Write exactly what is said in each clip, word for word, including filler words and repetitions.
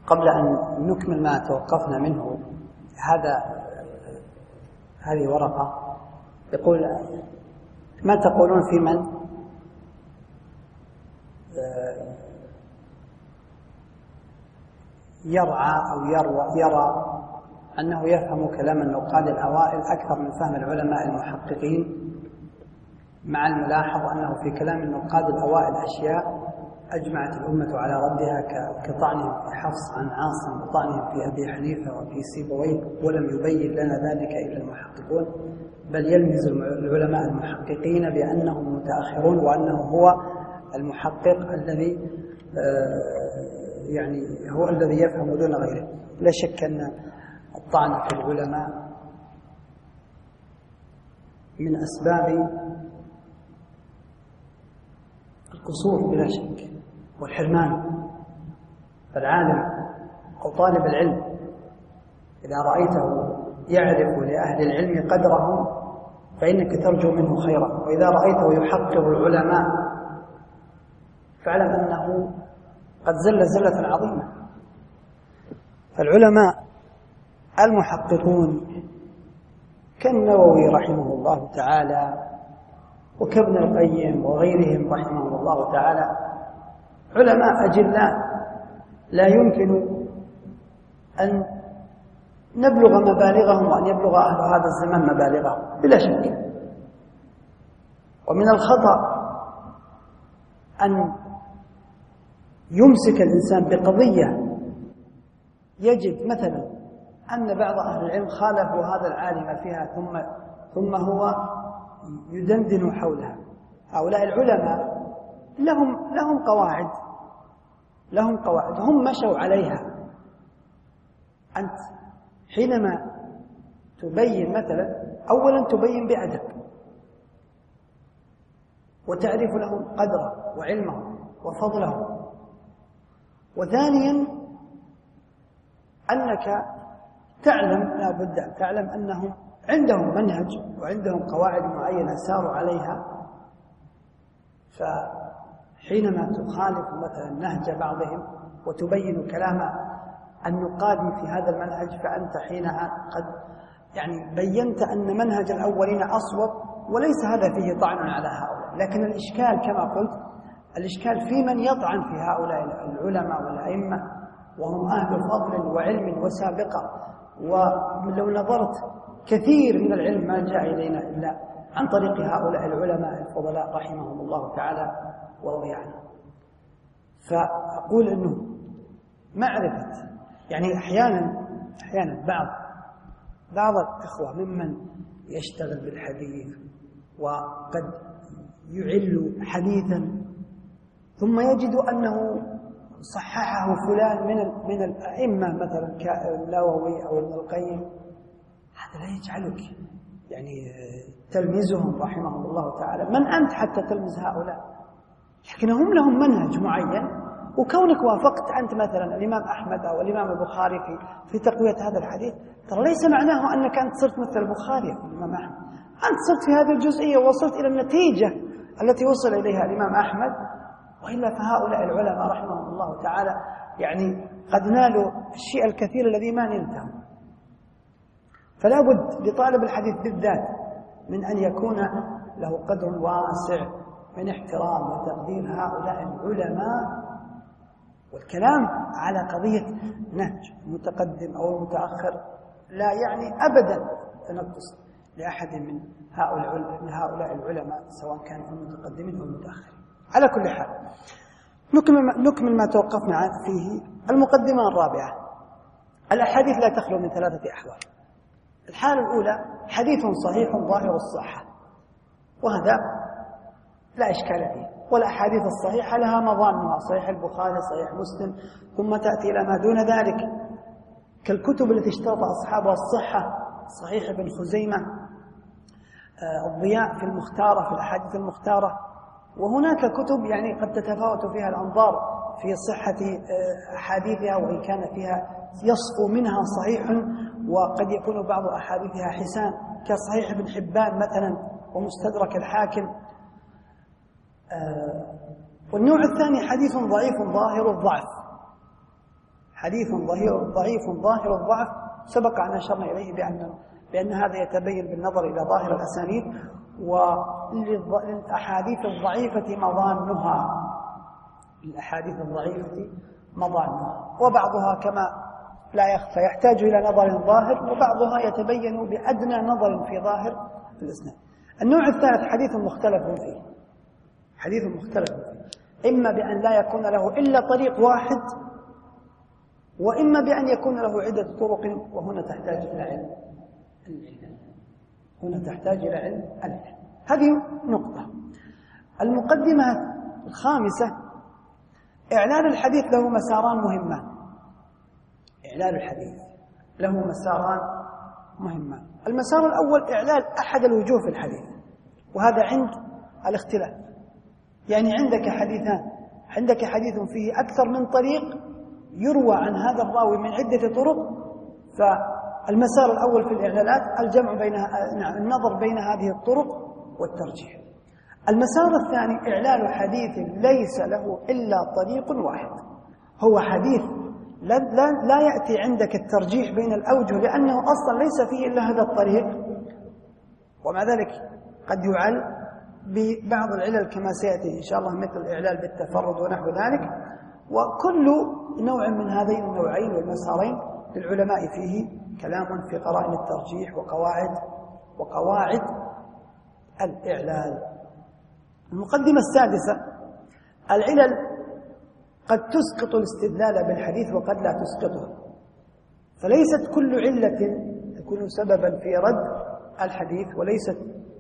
قبل أن نكمل ما توقفنا منه، هذا هذه ورقة يقول: ما تقولون في من يرعى أو يروى يرى أنه يفهم كلام النقاد الأوائل أكثر من فهم العلماء المحققين، مع الملاحظ أنه في كلام النقاد الأوائل أشياء أجمعت الأمة على ردها كطعنهم في حفص عن عاصم وطعنهم في أبي حنيفة وفي سيبويه، ولم يبين لنا ذلك إلا المحققون، بل يلمز العلماء المحققين بأنهم متأخرون وأنه هو المحقق الذي يعني هو الذي يفهم دون غيره. لا شك أن الطعن في العلماء من أسباب القصور بلا شك والحرمان. فالعالم أو طالب العلم إذا رأيته يعرف لأهل العلم قدرهم فإنك ترجو منه خيرا، وإذا رأيته يحقر العلماء فاعلم أنه قد زل زلة عظيمة. فالعلماء المحققون كالنووي رحمه الله تعالى وكابن القيم وغيرهم رحمه الله تعالى علماء أجلاء لا يمكن أن نبلغ مبالغهم وأن يبلغ أهل هذا الزمان مبالغهم بلا شك. ومن الخطأ أن يمسك الإنسان بقضية يجد مثلا أن بعض أهل العلم خالفوا هذا العالم فيها ثم ثم هو يدندن حولها. هؤلاء العلماء لهم لهم قواعد لهم قواعد هم مشوا عليها. أنت حينما تبين مثلا أولا تبين بأدب وتعرف لهم قدره وعلمه وفضله، وثانيا أنك تعلم لا بد أن تعلم أنهم عندهم منهج وعندهم قواعد معينة ساروا عليها. فحينما تخالف مثلا نهج بعضهم وتبين كلام النقاد في هذا المنهج فأنت حينها قد يعني بينت أن منهج الأولين أصوب، وليس هذا فيه طعن على هؤلاء، لكن الإشكال كما قلت الإشكال في من يطعن في هؤلاء العلماء والأئمة وهم أهل فضل وعلم وسابقة. ولو نظرت كثير من العلم ما جاء إلينا إلا عن طريق هؤلاء العلماء الفضلاء رحمهم الله تعالى ورضي عنهم. فأقول أنه معرفة يعني أحيانا أحيانا بعض بعض الإخوة ممن يشتغل بالحديث وقد يعل حديثا ثم يجد أنه صححه فلان من من الأئمة مثلا كالنووي أو ابن القيم، هذا لا يجعلك يعني تلميذهم رحمهم الله تعالى. من أنت حتى تلمز هؤلاء؟ لكن هم لهم منهج معين، وكونك وافقت أنت مثلا الإمام أحمد أو الإمام البخاري في في تقوية هذا الحديث ترى ليس معناه أنك أنت صرت مثل البخاري أو الإمام أحمد. أنت صرت في هذه الجزئية ووصلت إلى النتيجة التي وصل إليها الإمام أحمد، وإلا فهؤلاء العلماء رحمهم الله تعالى يعني قد نالوا الشيء الكثير الذي ما نلته. فلا بد لطالب الحديث بالذات من أن يكون له قدر واسع من احترام وتقدير هؤلاء العلماء. والكلام على قضية نهج المتقدم أو المتأخر لا يعني أبدا تنقص لأحد من هؤلاء من هؤلاء العلماء سواء كان المتقدمين أو المتأخرين. على كل حال نكمل نكمل ما توقفنا فيه. المقدمة الرابعة: الأحاديث لا تخلو من ثلاثة أحوال. الحالة الأولى حديث صحيح ظاهر الصحة، وهذا لا إشكال فيه، والأحاديث الصحيحة لها مظانها، صحيح البخاري صحيح مسلم، ثم تأتي إلى ما دون ذلك كالكتب التي اشترط أصحابها الصحة، صحيح ابن خزيمة، الضياء في المختارة في الأحاديث المختارة. وهناك كتب يعني قد تتفاوت فيها الأنظار في صحة أحاديثها، وإن كان فيها يصفو منها صحيح وقد يكون بعض أحاديثها حسان كصحيح ابن حبان مثلا ومستدرك الحاكم. والنوع الثاني حديث ضعيف ظاهر الضعف، حديث ضعيف ظاهر الضعف سبق أن أشرنا إليه بأن بأن هذا يتبين بالنظر إلى ظاهر الأسانيد، وللأحاديث الضعيفة مظانها، الأحاديث الضعيفة مظانها، وبعضها كما لا يخفى يحتاج إلى نظر ظاهر، وبعضها يتبين بأدنى نظر في ظاهر الإسناد. النوع الثالث حديث مختلف فيه، حديث مختلف فيه، إما بأن لا يكون له إلا طريق واحد، وإما بأن يكون له عدة طرق، وهنا تحتاج إلى علم العلم، هنا تحتاج إلى علم العلم. هذه نقطة. المقدمة الخامسة: إعلان الحديث له مساران مهمان. إعلان الحديث له مساران مهمان. المسار الأول إعلان أحد الوجوه في الحديث، وهذا عند الاختلاف. يعني عندك حديثان، عندك حديث فيه أكثر من طريق يروى عن هذا الراوي من عدة طرق، فالمسار الأول في الإعلانات الجمع بين النظر بين هذه الطرق والترجيح. المسار الثاني إعلان حديث ليس له إلا طريق واحد، هو حديث لا, لا, لا يأتي عندك الترجيح بين الأوجه لأنه أصلا ليس فيه إلا هذا الطريق، ومع ذلك قد يعل ببعض العلل كما سيأتي إن شاء الله، مثل الإعلال بالتفرد ونحو ذلك. وكل نوع من هذين النوعين والمسارين للعلماء فيه كلام في قرائن الترجيح وقواعد وقواعد الإعلال. المقدمة السادسة: العلل قد تسقط الاستدلال بالحديث وقد لا تسقطه، فليست كل علة تكون سببا في رد الحديث، وليست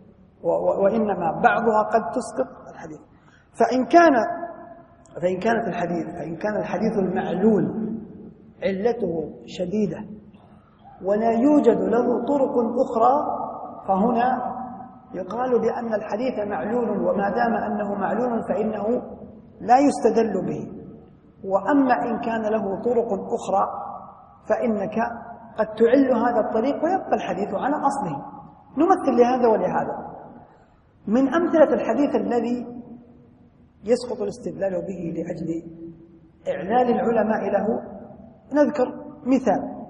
وإنما بعضها قد تسقط الحديث. فإن كان فإن كانت الحديث فإن كان الحديث المعلول علته شديدة ولا يوجد له طرق أخرى، فهنا يقال بأن الحديث معلول، وما دام أنه معلول فإنه لا يستدل به. وأما إن كان له طرق أخرى فإنك قد تعل هذا الطريق ويبقى الحديث على أصله. نمثل لهذا ولهذا. من أمثلة الحديث الذي يسقط الاستدلال به لأجل إعلال العلماء له نذكر مثال.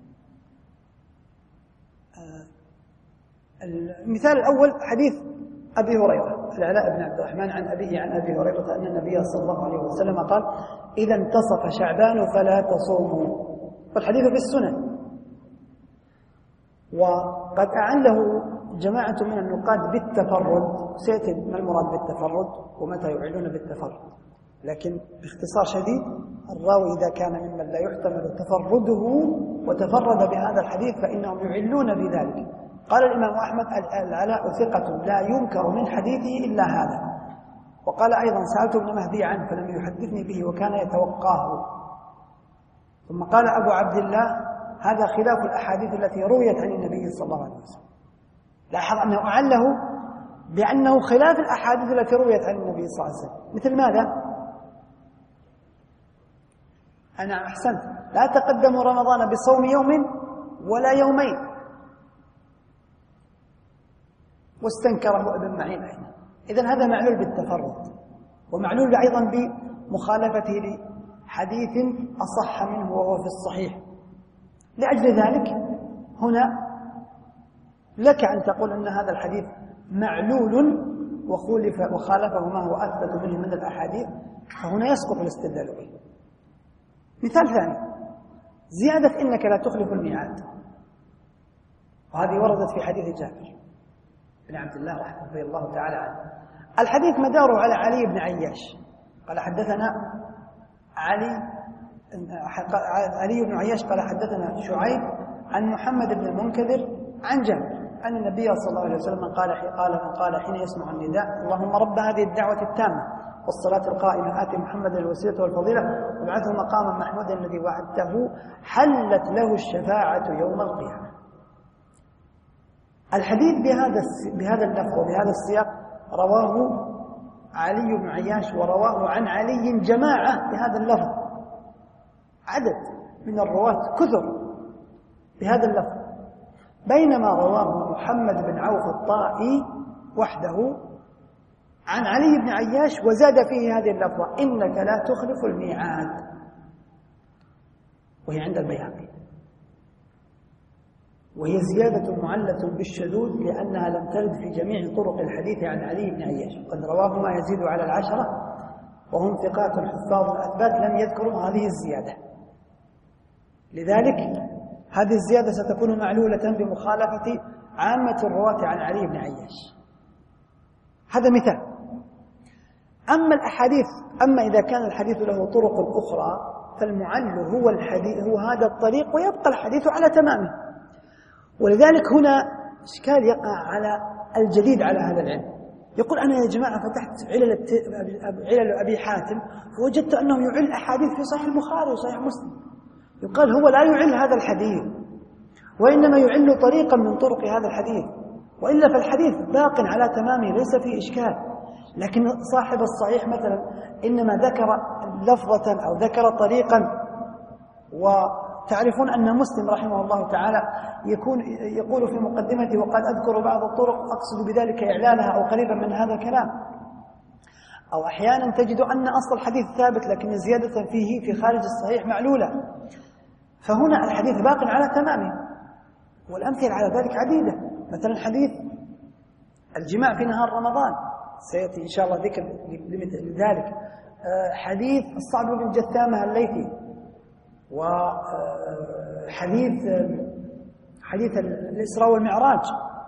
المثال الأول حديث أبي هريرة، العلاء بن عبد الرحمن عن أبيه عن أبي هريرة أن النبي صلى الله عليه وسلم قال: إذا انتصف شعبان فلا تصوموا. والحديث في السنن، وقد أعله جماعة من النقاد بالتفرد. سيأتي ما المراد بالتفرد ومتى يعلون بالتفرد، لكن باختصار شديد الراوي إذا كان ممن لا يحتمل تفرده وتفرد بهذا الحديث فإنهم يعلون بذلك. قال الإمام أحمد: العلاء ثقة لا ينكر من حديثه إلا هذا. وقال أيضا: سألت ابن مهدي عنه فلم يحدثني به وكان يتوقاه. ثم قال أبو عبد الله: هذا خلاف الأحاديث التي رويت عن النبي صلى الله عليه وسلم. لاحظ أنه أعله بأنه خلاف الأحاديث التي رويت عن النبي صلى الله عليه وسلم. مثل ماذا؟ أنا أحسنت، لا تقدموا رمضان بصوم يوم ولا يومين، واستنكره ابن معين أيضا. إذن هذا معلول بالتفرد، ومعلول أيضا بمخالفته لحديث أصح منه وهو في الصحيح. لأجل ذلك هنا لك أن تقول أن هذا الحديث معلول وخالف وخالفه ما هو أثبت منه من الأحاديث، فهنا يسقط الاستدلال به. مثال ثاني: زيادة إنك لا تخلف الميعاد، وهذه وردت في حديث جابر بن عبد الله رضي الله تعالى عنه. الحديث مداره على علي بن عياش قال حدثنا علي علي بن عياش قال حدثنا شعيب عن محمد بن المنكدر عن جابر أن النبي صلى الله عليه وسلم قال قال من قال حين يسمع النداء: اللهم رب هذه الدعوة التامة والصلاة القائمة آت محمد الوسيلة والفضيلة وابعثه مقاما محمودا الذي وعدته حلت له الشفاعة يوم القيامة. الحديث بهذا بهذا اللفظ وبهذا السياق رواه علي بن عياش، ورواه عن علي جماعة بهذا اللفظ، عدد من الرواة كثر بهذا اللفظ، بينما رواه محمد بن عوف الطائي وحده عن علي بن عياش وزاد فيه هذه اللفظة: إنك لا تخلف الميعاد. وهي عند البيهقي، وهي زيادة معلة بالشذوذ لأنها لم ترد في جميع طرق الحديث عن علي بن عياش، قد رواهما يزيد على العشرة وهم ثقات حفاظ أثبات لم يذكروا هذه الزيادة. لذلك هذه الزيادة ستكون معلولة بمخالفة عامة الرواة عن علي بن عياش. هذا مثال. أما الأحاديث أما إذا كان الحديث له طرق أخرى فالمعل هو الحديث هو هذا الطريق ويبقى الحديث على تمامه. ولذلك هنا إشكال يقع على الجديد على هذا العلم، يقول أنا يا جماعة فتحت علل علل أبي حاتم فوجدت أنه يعل أحاديث في صحيح البخاري وصحيح مسلم. يقال هو لا يعل هذا الحديث، وإنما يعل طريقا من طرق هذا الحديث، وإلا فالحديث باق على تمامه ليس فيه إشكال. لكن صاحب الصحيح مثلا إنما ذكر لفظة أو ذكر طريقا، وتعرفون أن مسلم رحمه الله تعالى يكون يقول في مقدمته وقد أذكر بعض الطرق أقصد بذلك إعلانها أو قريبا من هذا الكلام. أو أحيانا تجد أن أصل الحديث ثابت لكن زيادة فيه في خارج الصحيح معلولة، فهنا الحديث باق على تمامه. والأمثلة على ذلك عديدة، مثلا حديث الجماع في نهار رمضان سيأتي إن شاء الله ذكر لذلك، حديث الصعب بن جثامة الليثي، وحديث حديث الإسراء والمعراج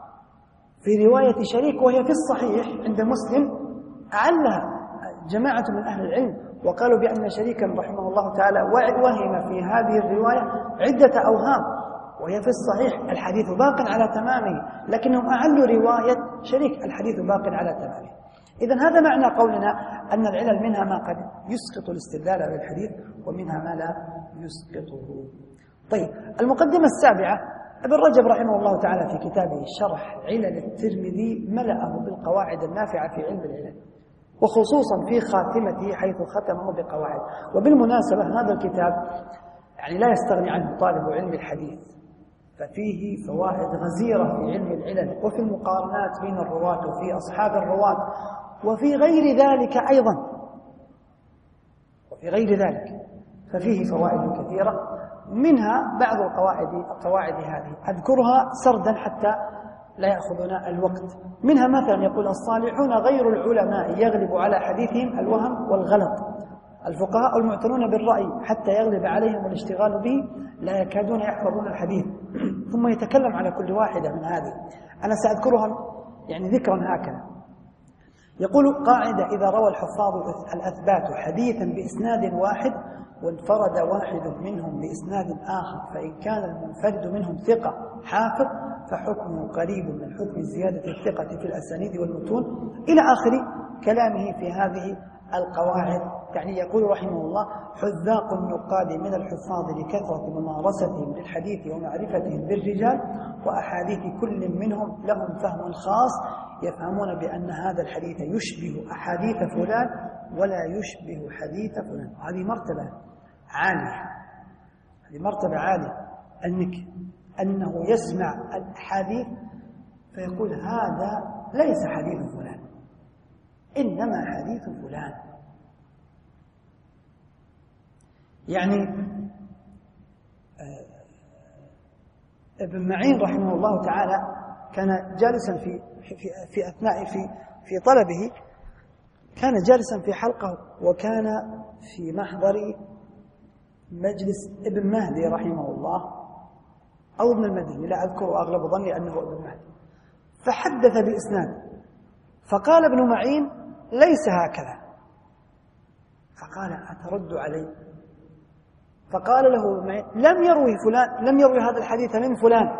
في رواية شريك وهي في الصحيح عند مسلم، أعلها جماعة من أهل العلم وقالوا بأن شريكا رحمه الله تعالى وهم في هذه الرواية عدة أوهام، وهي في الصحيح الحديث باق على تمامه، لكنهم أعلوا رواية شريك الحديث باق على تمامه. إذن هذا معنى قولنا أن العلل منها ما قد يسقط الاستدلال بالحديث ومنها ما لا يسقطه. طيب، المقدمة السابعة، ابن رجب رحمه الله تعالى في كتابه شرح علل الترمذي ملأه بالقواعد النافعة في علم العلل، وخصوصا في خاتمته حيث ختمه بقواعد. وبالمناسبة هذا الكتاب يعني لا يستغني عنه طالب علم الحديث، ففيه فوائد غزيرة في علم العلل وفي المقارنات بين الرواة وفي أصحاب الرواة وفي غير ذلك أيضا، وفي غير ذلك ففيه فوائد كثيرة، منها بعض القواعد القواعد هذه أذكرها سردا حتى لا يأخذنا الوقت. منها مثلا يقول الصالحون غير العلماء يغلب على حديثهم الوهم والغلط، الفقهاء المعتنون بالرأي حتى يغلب عليهم الاشتغال به لا يكادون يحفظون الحديث. ثم يتكلم على كل واحدة من هذه، أنا سأذكرها يعني ذكرا هكذا. يقول قاعدة: إذا روى الحفاظ الأثبات حديثا بإسناد واحد وانفرد واحد منهم بإسناد آخر فإن كان المنفرد منهم ثقة حافظ فحكمه قريب من حكم زيادة الثقة في الأسانيد والمتون، إلى آخر كلامه في هذه القواعد. يعني يقول رحمه الله: حذاق النقاد من الحفاظ لكثرة ممارستهم للحديث ومعرفتهم بالرجال وأحاديث كل منهم لهم فهم خاص يفهمون بأن هذا الحديث يشبه أحاديث فلان ولا يشبه حديث فلان. هذه مرتبة عالية، هذه مرتبة عالية، أنك أنه يسمع الحديث فيقول هذا ليس حديث فلان إنما حديث فلان. يعني ابن معين رحمه الله تعالى كان جالسا في في في أثناء في في طلبه، كان جالسا في حلقة وكان في محضر مجلس ابن مهدي رحمه الله أو ابن المديني، لا أذكر، أغلب ظني أنه ابن مهدي، فحدث بإسناد فقال ابن معين ليس هكذا، فقال أترد علي؟ فقال له معين لم يروي فلان لم يروي هذا الحديث من فلان،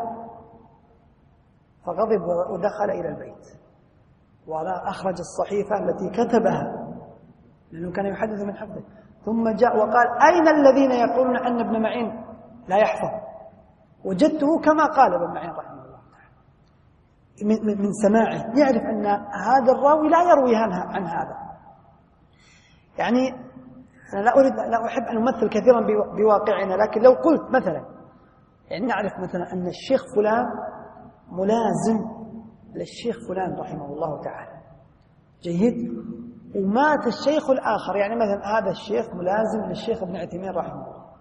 فغضب ودخل إلى البيت ولا أخرج الصحيفة التي كتبها لأنه كان يحدث من حفظه، ثم جاء وقال أين الذين يقولون أن ابن معين لا يحفظ؟ وجدته كما قال ابن معين رحمه الله تعالى من, من سماعه، يعرف أن هذا الراوي لا يروي عن هذا. يعني أنا لا أريد لا أحب أن أمثل كثيرا بواقعنا، لكن لو قلت مثلا يعني نعرف مثلا أن الشيخ فلان ملازم للشيخ فلان رحمه الله تعالى، جيد، ومات الشيخ الآخر، يعني مثلا هذا الشيخ ملازم للشيخ ابن عثيمين رحمه الله،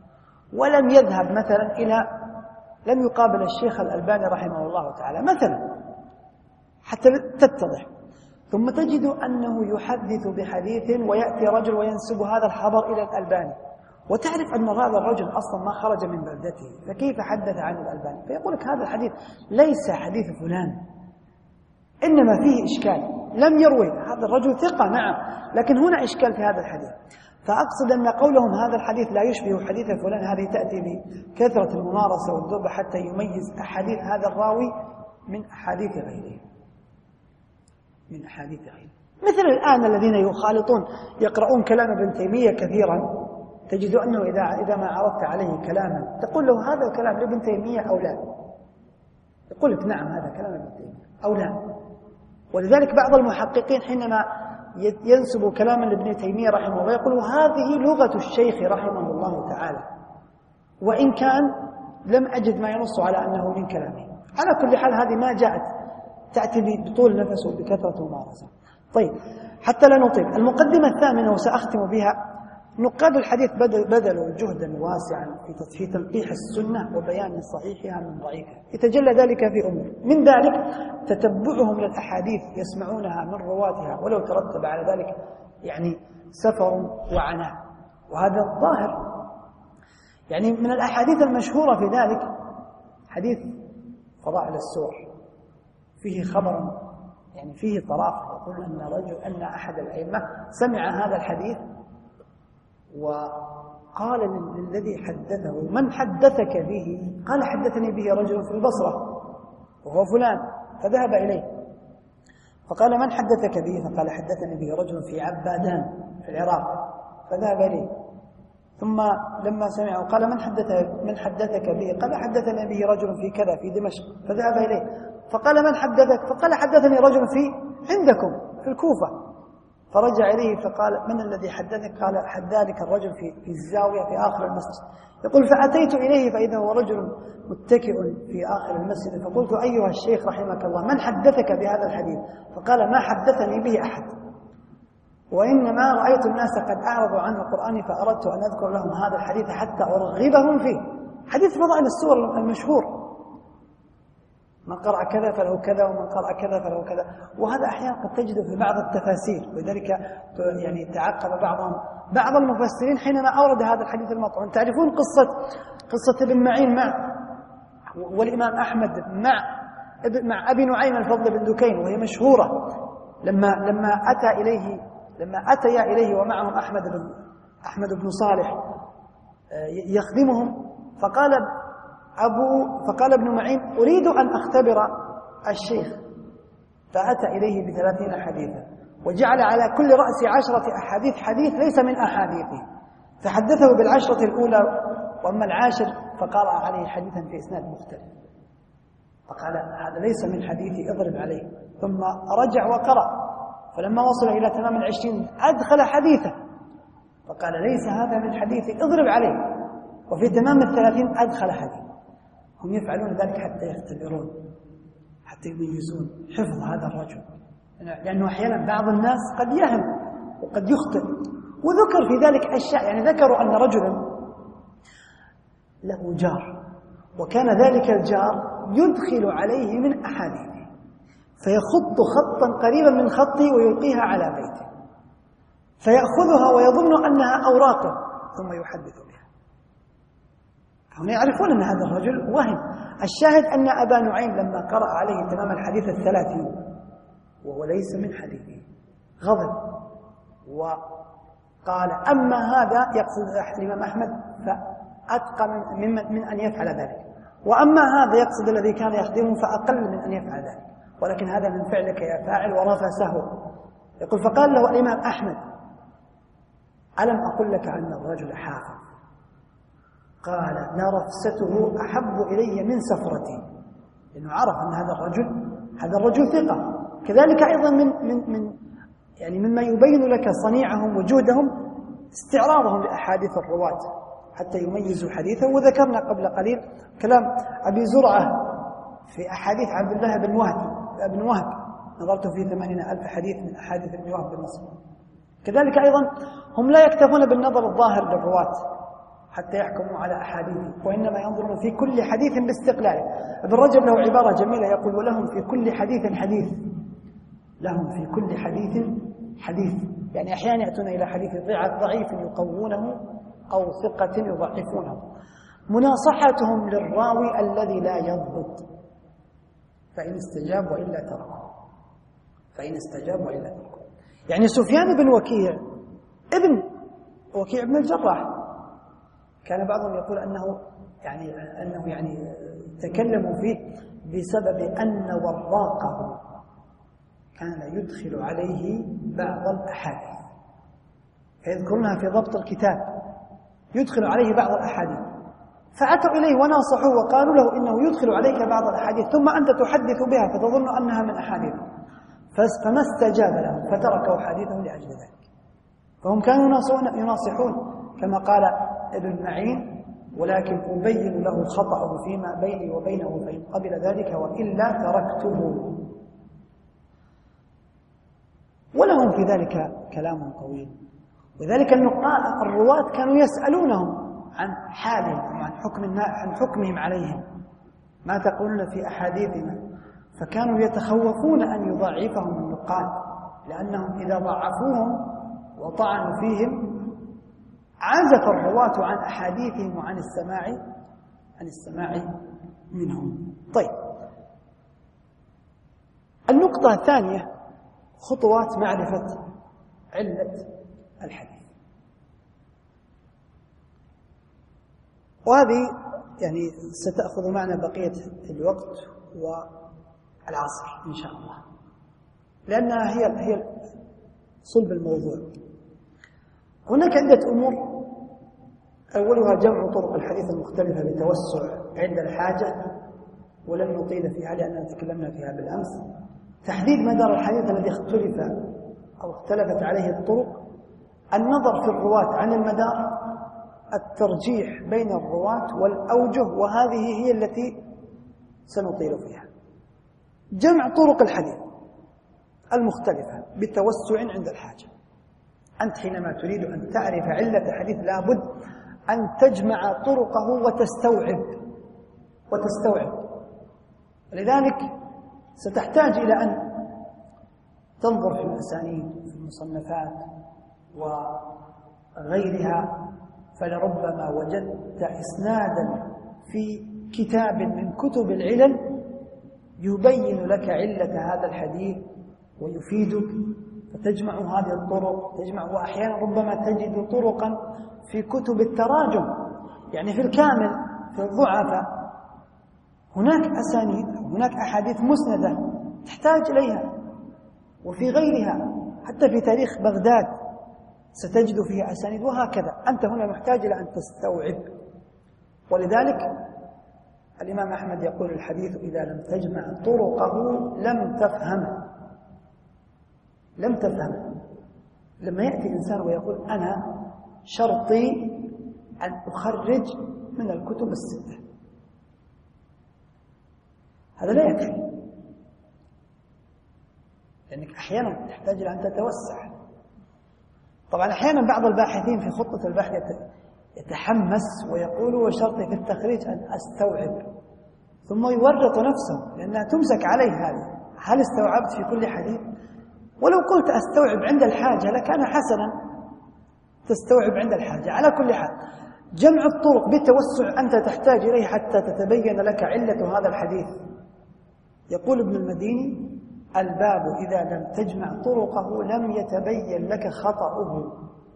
ولم يذهب مثلا إلى لم يقابل الشيخ الألباني رحمه الله تعالى مثلا حتى تتضح، ثم تجد أنه يحدث بحديث ويأتي رجل وينسب هذا الخبر إلى الألباني، وتعرف أن هذا الرجل أصلا ما خرج من بلدته، فكيف حدث عن الألباني؟ فيقول لك هذا الحديث ليس حديث فلان، إنما فيه إشكال، لم يروي هذا الرجل ثقة نعم، لكن هنا إشكال في هذا الحديث. فأقصد أن قولهم هذا الحديث لا يشبه حديث فلان هذه تأتي بكثرة الممارسة والذوبة حتى يميز أحاديث هذا الراوي من أحاديث غيره من أحاديث غيره مثل الآن الذين يخالطون يقرؤون كلام ابن تيمية كثيرا، تجد أنه إذا إذا ما عرضت عليه كلاما تقول له هذا الكلام لابن تيمية أو لا، يقول لك نعم هذا كلام ابن تيمية أو لا. ولذلك بعض المحققين حينما ينسب كلاما لابن تيمية رحمه الله يقول هذه لغة الشيخ رحمه الله تعالى، وإن كان لم أجد ما ينص على أنه من كلامه. على كل حال هذه ما جاءت تأتي بطول نفس وبكثرة ممارسة. طيب حتى لا نطيل، المقدمة الثامنة وسأختم بها، نقاد الحديث بذلوا جهدا واسعا في تنقيح السنة وبيان صحيحها من ضعيفها، يتجلى ذلك في أمور، من ذلك تتبعهم للأحاديث يسمعونها من رواتها ولو ترتب على ذلك يعني سفر وعناء، وهذا الظاهر. يعني من الأحاديث المشهورة في ذلك حديث فضائل السور، فيه خبر يعني فيه طراف، يقول أن رجل أن أحد الأئمة سمع هذا الحديث وقال للذي حدثه من حدثك به؟ قال حدثني به رجل في البصرة وهو فلان، فذهب إليه فقال من حدثك به؟ فقال حدثني به رجل في عبادان في العراق، فذهب إليه ثم لما سمعه قال من حدثك من حدثك به؟ قال حدثني به رجل في كذا في دمشق، فذهب إليه فقال من حدثك؟ فقال حدثني رجل في عندكم في الكوفة، فرجع إليه فقال من الذي حدثك؟ قال حدثك الرجل في في الزاوية في آخر المسجد. يقول فأتيت إليه فإذا هو رجل متكئ في آخر المسجد، فقلت أيها الشيخ رحمك الله من حدثك بهذا الحديث؟ فقال ما حدثني به أحد، وإنما رأيت الناس قد أعرضوا عن القرآن فأردت أن أذكر لهم هذا الحديث حتى أرغبهم فيه. حديث فضائل السور المشهور، من قرأ كذا فله كذا ومن قرأ كذا فله كذا، وهذا أحيانا قد تجده في بعض التفاسير، ولذلك يعني تعقب بعضهم بعض المفسرين حينما أورد هذا الحديث المطعون. تعرفون قصة قصة ابن معين مع والإمام أحمد مع مع أبي نعيم الفضل بن دكين، وهي مشهورة، لما لما أتى إليه لما أتيا إليه ومعهم أحمد بن أحمد بن صالح يخدمهم، فقال أبو فقال ابن معين أريد أن أختبر الشيخ، فأتى إليه بثلاثين حديثا وجعل على كل رأس عشرة أحاديث حديث ليس من أحاديثه، فحدثه بالعشرة الأولى، وأما العاشر فقرأ عليه حديثا في إسناد مختلف، فقال هذا ليس من حديثي اضرب عليه، ثم رجع وقرأ، فلما وصل إلى تمام العشرين أدخل حديثه فقال ليس هذا من حديثي اضرب عليه، وفي تمام الثلاثين أدخل حديث. هم يفعلون ذلك حتى يختبرون حتى يميزون حفظ هذا الرجل، لأنه أحيانا بعض الناس قد يهم وقد يخطئ، وذكر في ذلك أشياء، يعني ذكروا أن رجلا له جار، وكان ذلك الجار يدخل عليه من أحاديثه فيخط خطا قريبا من خطه ويلقيها على بيته، فيأخذها ويظن أنها أوراقه ثم يحدث بها. هنا يعرفون أن هذا الرجل وهم. الشاهد أن أبا نعيم لما قرأ عليه تمام الحديث الثلاثين وهو ليس من حديثه غضب وقال أما هذا، يقصد الإمام أحمد، فأتقى من, من أن يفعل ذلك، وأما هذا يقصد الذي كان يخدمه فأقل من أن يفعل ذلك، ولكن هذا من فعلك يا فاعل ورفسه. يقول فقال له الإمام أحمد ألم أقل لك أن الرجل حافظ؟ قال لرفسته أحب إلي من سفرتي، لأنه عرف أن هذا الرجل هذا الرجل ثقة. كذلك أيضا من من من يعني مما يبين لك صنيعهم وجودهم استعراضهم لأحاديث الرواة حتى يميزوا حديثه. وذكرنا قبل قليل كلام أبي زرعة في أحاديث عبد الله بن وهب بن وهب نظرت في ثمانين ألف حديث من أحاديث ابن وهب بن مصر. كذلك أيضا هم لا يكتفون بالنظر الظاهر للرواة، حتى يحكموا على أحاديثه، وإنما ينظرون في كل حديث باستقلاله. ابن رجب له عبارة جميلة يقول: ولهم في كل حديث حديث. لهم في كل حديث حديث، يعني أحيانا يأتون إلى حديث ضعيف يقوونه أو ثقة يضعفونه. مناصحتهم للراوي الذي لا يضبط، فإن استجاب وإلا تركوا، فإن استجاب وإلا تركوا. يعني سفيان بن وكيع ابن وكيع بن الجراح، كان بعضهم يقول أنه يعني أنه يعني تكلموا فيه بسبب أن وراقه كان يدخل عليه بعض الأحاديث، فيذكرونها في ضبط الكتاب، يدخل عليه بعض الأحاديث، فأتوا إليه وناصحوه وقالوا له إنه يدخل عليك بعض الأحاديث ثم أنت تحدث بها فتظن أنها من أحاديث، فما استجاب له فتركوا حديثه لأجل ذلك. فهم كانوا يناصحون كما قال ابن معين: ولكن أبين له خطأه فيما بيني وبينه فإن قبل ذلك وإلا تركته. ولهم في ذلك كلام طويل، وذلك النقاد الرواة كانوا يسألونهم عن حالهم وعن حكم عن حكمهم عليهم، ما تقولون في أحاديثنا، فكانوا يتخوفون أن يضعفهم النقاد، لأنهم إذا ضعفوهم وطعنوا فيهم عزف الرواة عن أحاديثهم وعن السماع عن السماع منهم. طيب، النقطة الثانية خطوات معرفة علة الحديث، وهذه يعني ستأخذ معنا بقية الوقت والعصر إن شاء الله، لأنها هي هي صلب الموضوع. هناك عدة أمور، أولها جمع طرق الحديث المختلفة بتوسع عند الحاجة، ولن نطيل فيها لأننا تكلمنا فيها بالأمس. تحديد مدار الحديث الذي اختلف أو اختلفت عليه الطرق، النظر في الرواة عن المدار، الترجيح بين الرواة والأوجه، وهذه هي التي سنطيل فيها. جمع طرق الحديث المختلفة بتوسع عند الحاجة. أنت حينما تريد أن تعرف علة حديث لابد أن تجمع طرقه وتستوعب وتستوعب لذلك ستحتاج إلى أن تنظر في الأسانيد في المصنفات وغيرها، فلربما وجدت إسنادا في كتاب من كتب العلل يبين لك علة هذا الحديث ويفيدك، فتجمع هذه الطرق، تجمع. وأحيانا ربما تجد طرقا في كتب التراجم، يعني في الكامل في الضعفاء هناك أسانيد، هناك أحاديث مسندة تحتاج إليها، وفي غيرها حتى في تاريخ بغداد ستجد فيها أسانيد، وهكذا. أنت هنا محتاج إلى أن تستوعب. ولذلك الإمام أحمد يقول: الحديث إذا لم تجمع طرقه لم تفهم لم تفهم لما يأتي إنسان ويقول: أنا شرطي أن أخرج من الكتب الستة، هذا لا يكفي، لأنك أحيانا تحتاج إلى أن تتوسع. طبعا أحيانا بعض الباحثين في خطة البحث يتحمس ويقول: وشرطي في التخريج أن أستوعب، ثم يورط نفسه لأنها تمسك عليه هذه. هل استوعبت في كل حديث؟ ولو قلت أستوعب عند الحاجة لكان حسنا، تستوعب عند الحاجة. على كل حال، جمع الطرق بالتوسع أنت تحتاج إليه حتى تتبين لك علة هذا الحديث. يقول ابن المديني: الباب إذا لم تجمع طرقه لم يتبين لك خطأه.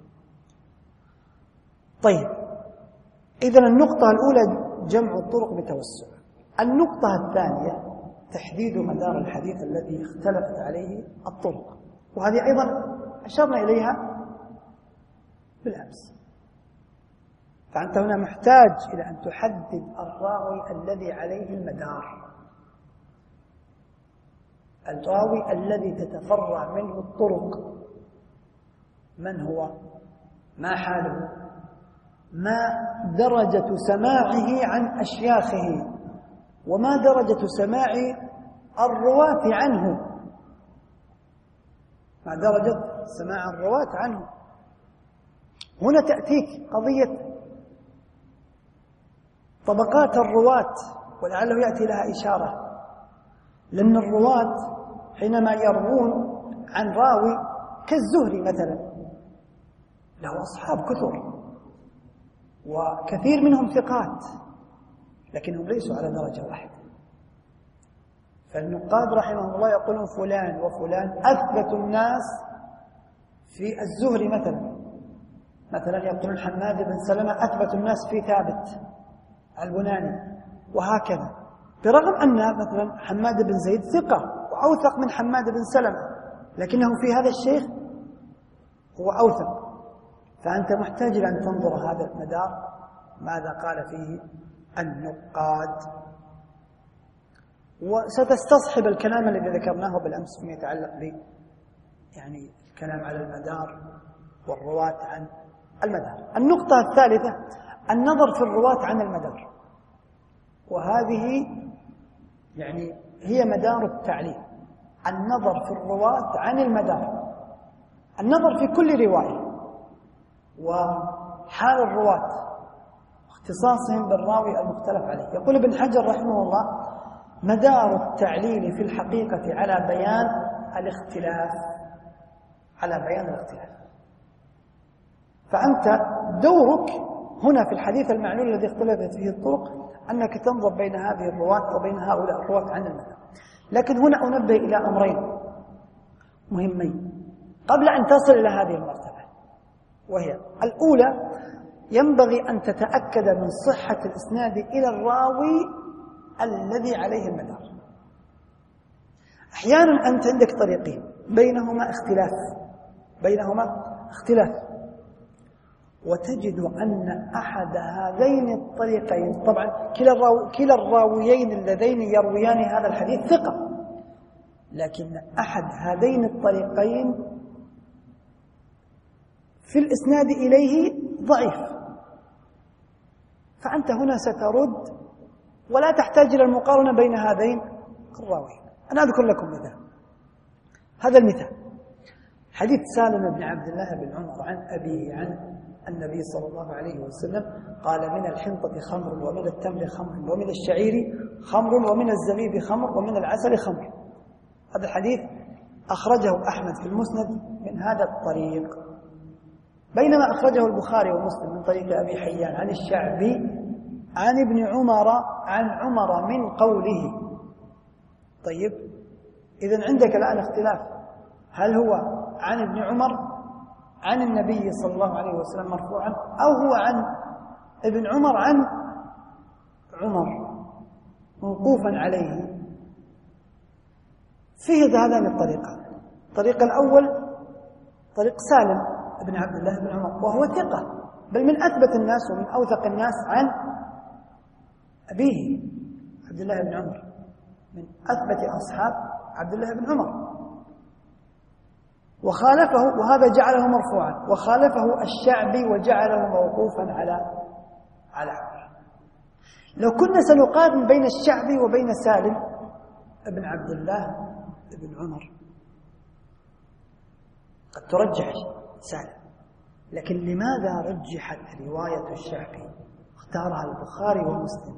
طيب، إذن النقطة الأولى جمع الطرق بتوسع. النقطة الثانية تحديد مدار الحديث الذي اختلفت عليه الطرق، وهذه أيضا أشرنا إليها بالأمس. فأنت هنا محتاج إلى أن تحدد الراوي الذي عليه المدار، الراوي الذي تتفرع منه الطرق، من هو، ما حاله، ما درجة سماعه عن أشياخه، وما درجة سماع الرواة عنه، ما درجة سماع الرواة عنه. هنا تأتيك قضية طبقات الرواة، ولعله يأتي لها إشارة، لأن الرواة حينما يروون عن راوي كالزهري مثلا له أصحاب كثر وكثير منهم ثقات، لكنهم ليسوا على درجة واحدة. فالنقاد رحمهم الله يقولون فلان وفلان أثبت الناس في الزهري مثلا مثلا يقولون حماد بن سلمة أثبت الناس في ثابت البناني، وهكذا، برغم أن مثلا حماد بن زيد ثقة وأوثق من حماد بن سلمة، لكنه في هذا الشيخ هو أوثق. فأنت محتاج أن تنظر هذا المدار ماذا قال فيه النقاد، وستستصحب الكلام الذي ذكرناه بالأمس فيما يتعلق ب يعني الكلام على المدار والرواة عن المدار. النقطة الثالثة النظر في الرواة عن المدار، وهذه يعني هي مدار التعليل، النظر في الرواة عن المدار، النظر في كل رواية وحال الرواة واختصاصهم بالراوي المختلف عليه. يقول ابن حجر رحمه الله مدار التعليل في الحقيقة على بيان الاختلاف، على بيان الاختلاف. فأنت دورك هنا في الحديث المعلول الذي اختلفت فيه الطرق أنك تنظر بين هذه الرواة وبين هؤلاء الرواة عن المدار. لكن هنا أنبه إلى أمرين مهمين قبل أن تصل إلى هذه المرتبة، وهي الأولى ينبغي أن تتأكد من صحة الإسناد إلى الراوي الذي عليه المدار. أحيانا أنت عندك طريقين بينهما اختلاف بينهما اختلاف وتجد أن أحد هذين الطريقين، طبعا كلا, الراو كلا الراويين اللذين يرويان هذا الحديث ثقة، لكن أحد هذين الطريقين في الإسناد إليه ضعيف، فأنت هنا سترد ولا تحتاج إلى المقارنة بين هذين الراويين. أنا أذكر لكم مثال. هذا المثال حديث سالم بن عبد الله بن عمر عن أبيه عن النبي صلى الله عليه وسلم قال من الحنطة خمر ومن التمر خمر ومن الشعير خمر ومن الزبيب خمر ومن العسل خمر. هذا الحديث أخرجه أحمد في المسند من هذا الطريق، بينما أخرجه البخاري ومسلم من طريق أبي حيان عن الشعبي عن ابن عمر عن عمر من قوله. طيب إذن عندك الآن اختلاف، هل هو عن ابن عمر عن النبي صلى الله عليه وسلم مرفوعا أو هو عن ابن عمر عن عمر موقوفا عليه؟ فيه هذان الطريقان. الطريق الأول طريق سالم بن عبد الله بن عمر وهو ثقة، بل من أثبت الناس ومن أوثق الناس عن أبيه عبد الله بن عمر، من أثبت أصحاب عبد الله بن عمر، وخالفه وهذا جعله مرفوعا، وخالفه الشعبي وجعله موقوفا على على عمر. لو كنا سنقارن بين الشعبي وبين سالم بن عبد الله بن عمر قد ترجح سالم، لكن لماذا رجحت رواية الشعبي؟ اختارها البخاري ومسلم،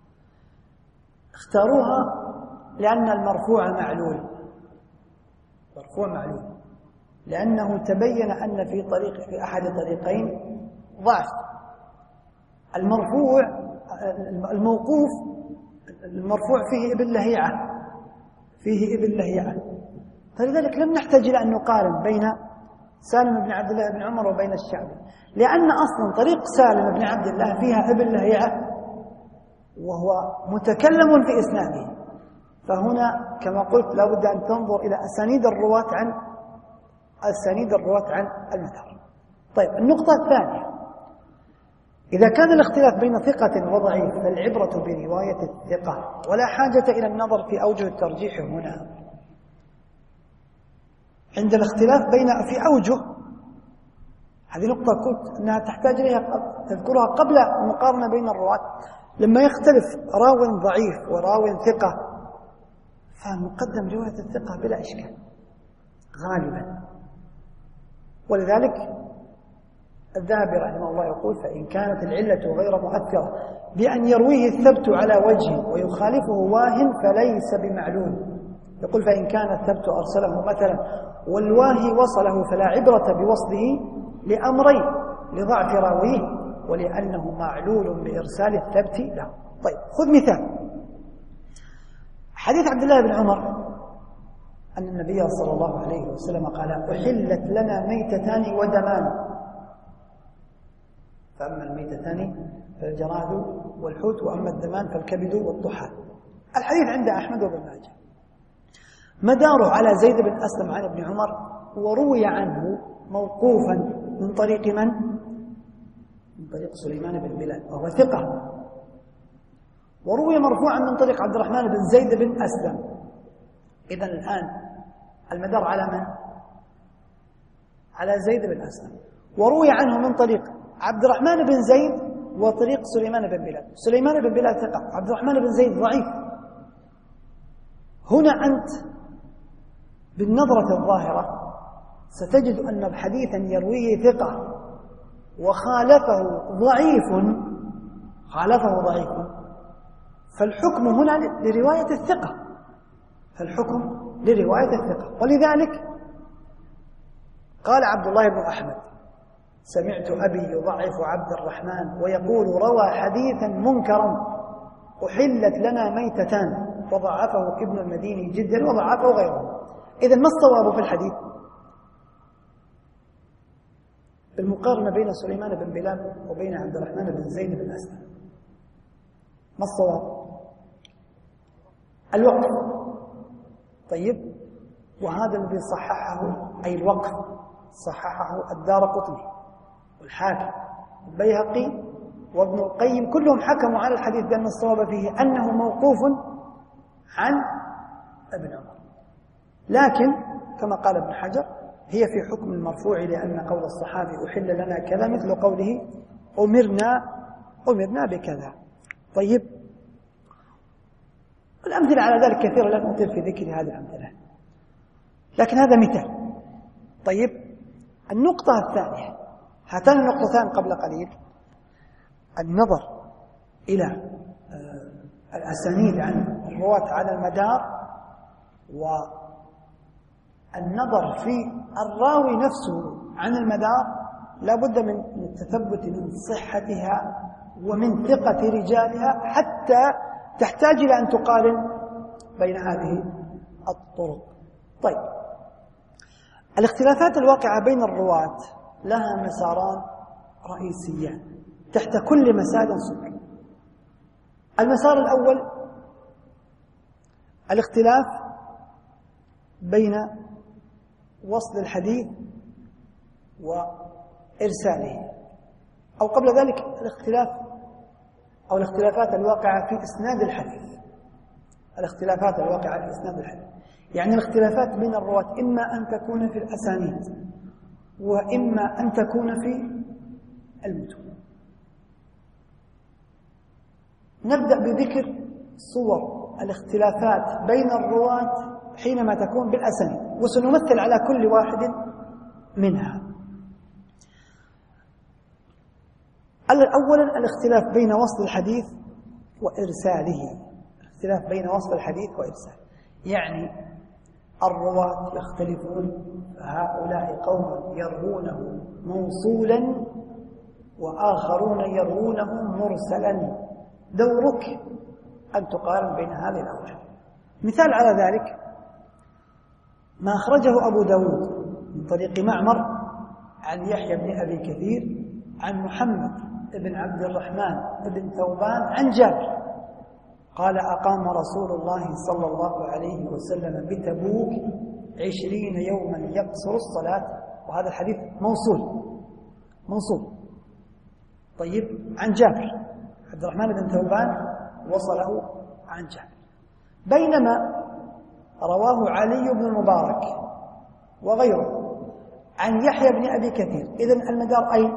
اختاروها لأن المرفوع معلول، مرفوع معلول لأنه تبين أن في طريق في أحد طريقين ضعف. المرفوع الموقوف المرفوع فيه ابن لهيعة فيه ابن لهيعة فلذلك لم نحتاج إلى أن نقارن بين سالم بن عبد الله بن عمر وبين الشعبي، لأن أصلا طريق سالم بن عبد الله فيها ابن لهيعة وهو متكلم في إسناده، فهنا كما قلت لا بد أن تنظر إلى أسانيد الرواة عن أسانيد الرواة عن المدار. طيب النقطة الثانية، إذا كان الاختلاف بين ثقة وضعيف فالعبرة برواية الثقة ولا حاجة إلى النظر في أوجه الترجيح هنا. عند الاختلاف بين في أوجه، هذه نقطة قلت أنها تحتاج إليها تذكرها قبل المقارنة بين الرواة. لما يختلف راو ضعيف وراو ثقة فنقدم رواية الثقة بلا إشكال غالبا، ولذلك الذهبي رحمه الله يقول: فإن كانت العلة غير مؤثرة بأن يرويه الثبت على وجه ويخالفه واهن فليس بمعلول. يقول: فإن كان الثبت أرسله مثلا والواهي وصله فلا عبرة بوصله لأمرين: لضعف راويه ولأنه معلول بإرسال الثبت له. طيب، خذ مثال حديث عبد الله بن عمر أن النبي صلى الله عليه وسلم قال: أحلت لنا ميتتان ودمان، فأما الميتتان فالجراد والحوت، وأما الدمان فالكبد والطحال. الحديث عند أحمد وابن ماجه، مداره على زيد بن أسلم عن ابن عمر، وروي عنه موقوفا من طريق من؟ من طريق سليمان بن بلال وهو ثقة، وروي مرفوعا من طريق عبد الرحمن بن زيد بن أسلم. إذن الآن المدار على من؟ على زيد بن أسلم، وروي عنه من طريق عبد الرحمن بن زيد وطريق سليمان بن بلال. سليمان بن بلال ثقة، عبد الرحمن بن زيد ضعيف. هنا أنت بالنظرة الظاهرة ستجد أن حديثا يرويه ثقة وخالفه ضعيف خالفه ضعيف فالحكم هنا لرواية الثقة فالحكم لرواية الثقة ولذلك قال عبد الله بن أحمد: سمعت أبي يضعف عبد الرحمن ويقول: روى حديثا منكرا أحلت لنا ميتتان، وضعفه ابن المديني جدا وضعفه غيره. إذن ما الصواب في الحديث؟ بالمقارنة بين سليمان بن بلال وبين عبد الرحمن بن زيد بن أسلم، ما الصواب؟ الوقف. طيب، وهذا الذي صححه أي الوقف صححه الدارقطني والحاكم والبيهقي وابن القيم، كلهم حكموا على الحديث بأن الصواب فيه أنه موقوف عن ابن عمر، لكن كما قال ابن حجر هي في حكم المرفوع، لأن قول الصحابي أحل لنا كذا مثل قوله أمرنا أمرنا بكذا. طيب، الأمثلة على ذلك كثيرة، لن أطيل في ذكر هذه الأمثلة، لكن هذا مثال. طيب، النقطة الثانية، هاتان النقطتان قبل قليل، النظر إلى الأسانيد عن الرواة على المدار، والنظر في الراوي نفسه عن المدار، لا بد من التثبت من صحتها ومن ثقة رجالها حتى تحتاج إلى أن تقارن بين هذه الطرق. طيب، الاختلافات الواقعة بين الرواة لها مساران رئيسيان تحت كل مسار سلك. المسار الأول الاختلاف بين وصل الحديث وإرساله، أو قبل ذلك الاختلاف أو الاختلافات الواقعة في إسناد الحديث. الاختلافات الواقعة في إسناد الحديث يعني الاختلافات بين الرواة إما أن تكون في الأسانيد وإما أن تكون في المتون. نبدأ بذكر صور الاختلافات بين الرواة حينما تكون بالأسانيد، وسنمثل على كل واحد منها. أولا الاختلاف بين وصل الحديث وإرساله. الاختلاف بين وصل الحديث وإرساله يعني الرواة يختلفون، فهؤلاء قوم يروونه موصولا وآخرون يروونه مرسلا. دورك أن تقارن بين هذه الأوجه. مثال على ذلك ما أخرجه أبو داود من طريق معمر عن يحيى بن أبي كثير عن محمد بن عبد الرحمن بن ثوبان عن جابر قال: أقام رسول الله صلى الله عليه وسلم بتبوك عشرين يوما يقصر الصلاة. وهذا الحديث موصول موصول طيب، عن جابر. عبد الرحمن بن ثوبان وصله عن جابر، بينما رواه علي بن المبارك وغيره عن يحيى بن أبي كثير. إذن المدار أين؟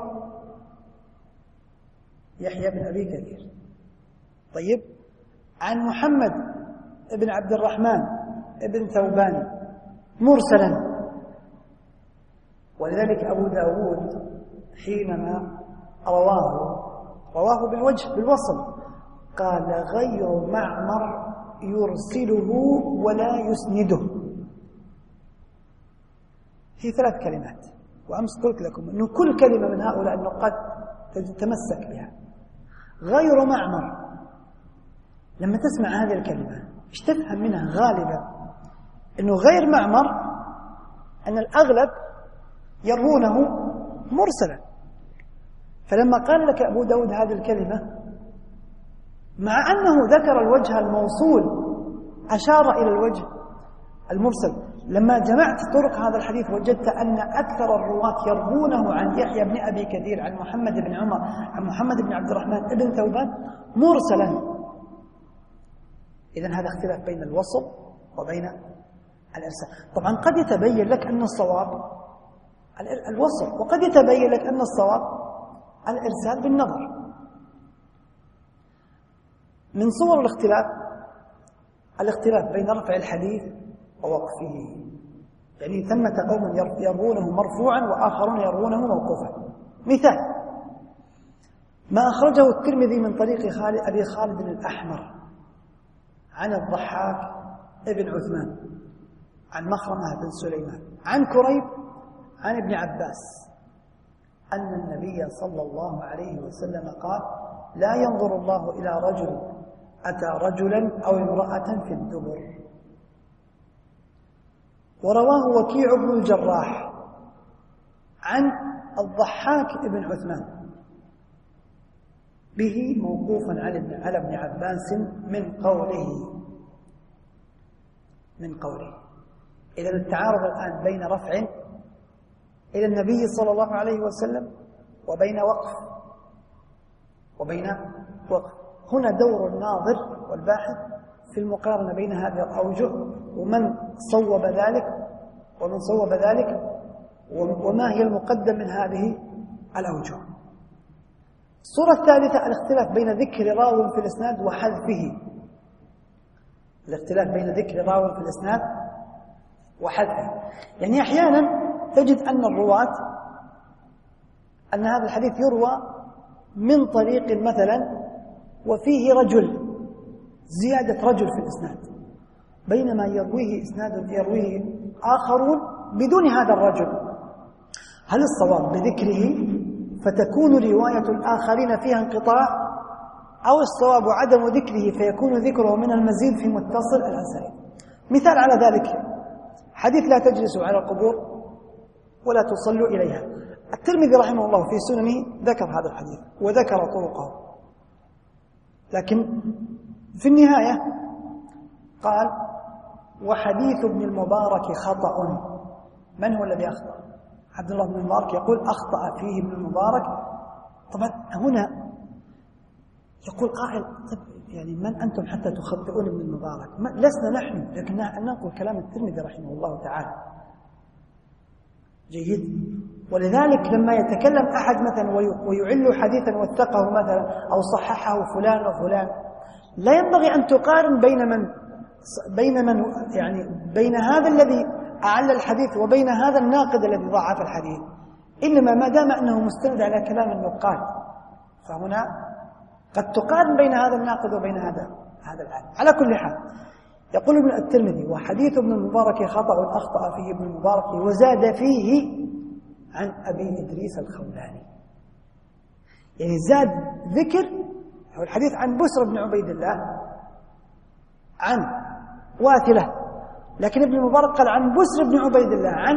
يحيى بن أبي كثير. طيب، عن محمد بن عبد الرحمن بن ثوبان مرسلا. ولذلك أبو داود حينما رواه رواه بالوجه بالوصل قال غير معمر يرسله ولا يسنده. هي ثلاث كلمات، وأمس قلت لكم أنه كل كلمة من هؤلاء النقاد تتمسك بها. غير معمر، لما تسمع هذه الكلمة ايش تفهم منها غالبا؟ أنه غير معمر أن الأغلب يروونه مرسلا. فلما قال لك أبو داود هذه الكلمة مع أنه ذكر الوجه الموصول أشار إلى الوجه المرسل. لما جمعت طرق هذا الحديث وجدت أن أكثر الرواة يروونه عن يحيى بن أبي كثير عن محمد بن عمر عن محمد بن عبد الرحمن بن ثوبان مرسلا. إذن هذا اختلاف بين الوصل وبين الإرسال. طبعا قد يتبين لك أن الصواب الوصل، وقد يتبين لك أن الصواب الإرسال بالنظر. من صور الاختلاف الاختلاف بين رفع الحديث ووقفه، يعني ثمة قوم يروونه مرفوعا وآخرون يروونه موقوفا. مثال ما أخرجه الترمذي من طريق خالد أبي خالد الأحمر عن الضحاك ابن عثمان عن مخرمة بن سليمان عن كريب عن ابن عباس أن النبي صلى الله عليه وسلم قال لا ينظر الله إلى رجل أتى رجلا أو امرأة في الدبر. ورواه وكيع بن الجراح عن الضحاك بن عثمان به موقوفا على ابن عباس من قوله من قوله إذا التعارض الآن بين رفع إلى النبي صلى الله عليه وسلم وبين وقف وبين وقف. هنا دور الناظر والباحث في المقارنة بين هذه الأوجه ومن صوب ذلك ومن صوب ذلك وما هي المقدم من هذه الأوجه. الصورة الثالثة الاختلاف بين ذكر راو في الإسناد وحذفه. الاختلاف بين ذكر راو في الإسناد وحذفه، يعني أحيانا تجد أن الرواة أن هذا الحديث يروى من طريق مثلا وفيه رجل، زيادة رجل في الإسناد، بينما يرويه إسناد يرويه آخرون بدون هذا الرجل. هل الصواب بذكره فتكون رواية الآخرين فيها انقطاع، أو الصواب عدم ذكره فيكون ذكره من المزيد في متصل الأسانيد؟ مثال على ذلك حديث لا تجلسوا على القبور ولا تصلوا إليها. الترمذي رحمه الله في سننه ذكر هذا الحديث وذكر طرقه، لكن في النهاية قال وحديث ابن المبارك خطأ. من هو الذي أخطأ؟ عبد الله بن المبارك يقول أخطأ فيه ابن المبارك. طبعا هنا يقول قائل يعني من أنتم حتى تخطئون ابن المبارك؟ لسنا نحن، لكن ننقل كلام الترمذي رحمه الله تعالى. جيد. ولذلك لما يتكلم أحد مثلا ويعل حديثا وثقه مثلا أو صححه فلان وفلان، لا ينبغي أن تقارن بين من بين من يعني بين هذا الذي أعل الحديث وبين هذا الناقد الذي ضعف الحديث، إنما ما دام أنه مستند على كلام النقاد فهنا قد تقارن بين هذا الناقد وبين هذا هذا العالم. على كل حال يقول ابن الترمذي وحديث ابن المبارك خطأ أخطأ فيه ابن المبارك وزاد فيه عن أبي إدريس الخولاني. يعني زاد ذكر هو الحديث عن بسر بن عبيد الله عن واثلة، لكن ابن المبارك قال عن بسر بن عبيد الله عن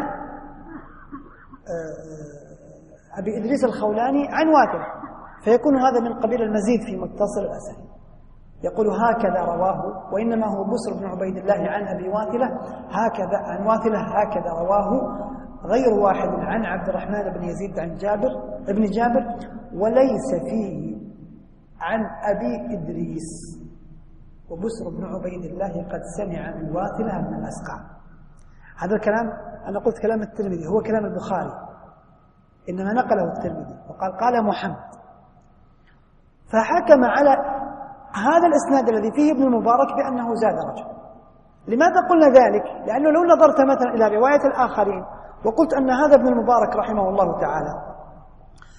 أبي إدريس الخولاني عن واثلة، فيكون هذا من قبيل المزيد في متصل الأسانيد. يقول هكذا رواه، وإنما هو بسر بن عبيد الله عن أبي واثلة هكذا عن واثلة هكذا رواه غير واحد عن عبد الرحمن بن يزيد عن جابر ابن جابر، وليس فيه عن أبي إدريس. وبسر بن عبيد الله قد سمع من واثلة من الأسقع. هذا الكلام أنا قلت كلام الترمذي هو كلام البخاري، إنما نقله الترمذي وقال قال محمد، فحكم على هذا الإسناد الذي فيه ابن المبارك بأنه زاد رجل. لماذا قلنا ذلك؟ لأنه لو نظرت مثلا إلى رواية الآخرين وقلت أن هذا ابن المبارك رحمه الله تعالى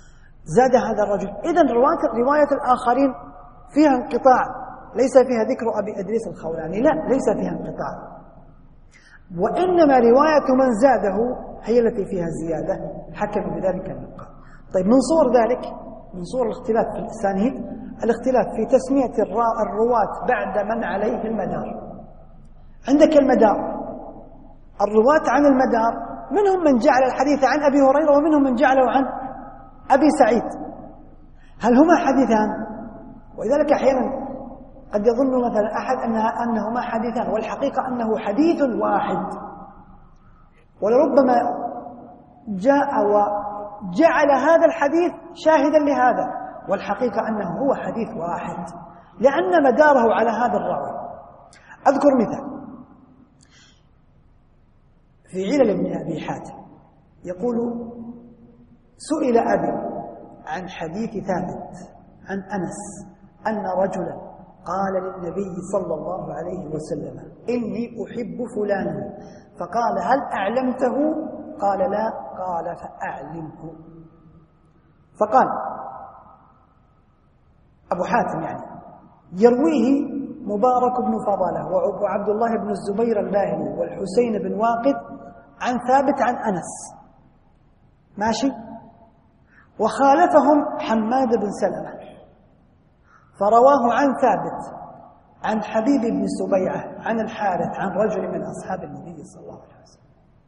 زاد هذا الرجل. إذن رواية الآخرين فيها انقطاع، ليس فيها ذكر أبي إدريس الخولاني، لا، ليس فيها انقطاع، وإنما رواية من زاده هي التي فيها زيادة، حكم بذلك النقاد. طيب، من صور ذلك، من صور الاختلاف في الأسانيد، الاختلاف في تسمية الرواة بعد من عليه المدار. عندك المدار، الرواة عن المدار منهم من جعل الحديث عن أبي هريرة ومنهم من جعله عن أبي سعيد. هل هما حديثان؟ ولذلك أحيانا قد يظن مثلا أحد أنها أنهما حديثان، والحقيقة أنه حديث واحد، ولربما جاء وجعل هذا الحديث شاهدا لهذا، والحقيقة أنه هو حديث واحد لأن مداره على هذا الراوي. أذكر مثال في علل ابن أبي حاتم، يقول: سئل أبي عن حديث ثابت عن أنس أن رجلا قال للنبي صلى الله عليه وسلم: إني أحب فلانا، فقال: هل أعلمته؟ قال: لا. قال: فأعلمه. فقال أبو حاتم يعني يرويه مبارك بن فضالة وعبد الله بن الزبير الباهلي والحسين بن واقد عن ثابت عن أنس، ماشي، وخالفهم حماد بن سلمة فرواه عن ثابت عن حبيب بن سبيعة عن الحارث عن رجل من أصحاب النبي صلى الله عليه وسلم.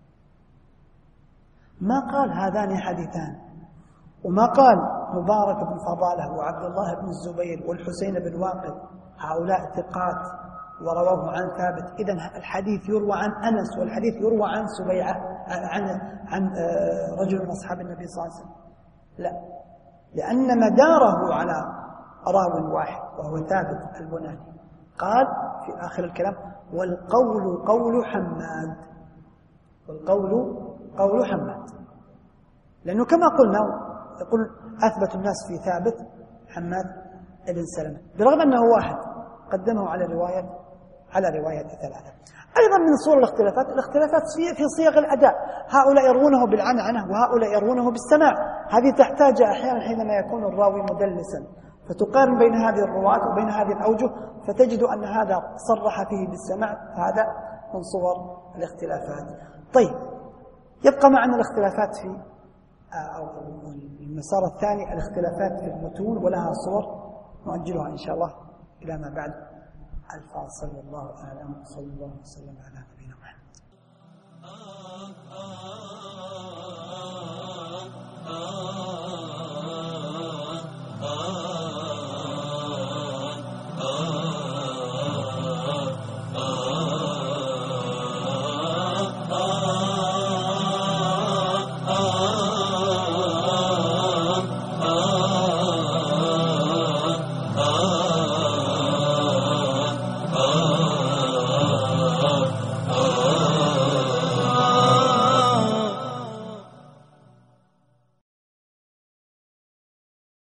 ما قال هذان حديثان، وما قال مبارك بن فضالة وعبد الله بن الزبير والحسين بن واقد هؤلاء ثقات ورواه عن ثابت. إذن الحديث يروى عن أنس والحديث يروى عن سبيعة عن عن رجل من أصحاب النبي صلى الله عليه وسلم. لا، لأن مداره على راو واحد وهو ثابت البناني. قال في آخر الكلام: والقول قول حماد، والقول قول حماد، لأنه كما قلنا يقول أثبت الناس في ثابت حماد بن سلمة، برغم أنه واحد قدمه على رواية على رواية ثلاثة. أيضا من صور الاختلافات الاختلافات في صيغ الأداء، هؤلاء يروونه بالعنعنة وهؤلاء يروونه بالسماع. هذه تحتاج أحيانا حينما يكون الراوي مدلسا فتقارن بين هذه الرواة وبين هذه الأوجه فتجد أن هذا صرح فيه بالسماع، هذا من صور الاختلافات. طيب، يبقى معنا الاختلافات في أو المسار الثاني، الاختلافات في المتون، ولها صور نؤجلها إن شاء الله إلى ما بعد الفاصل. والله أعلم، صلى الله وسلم على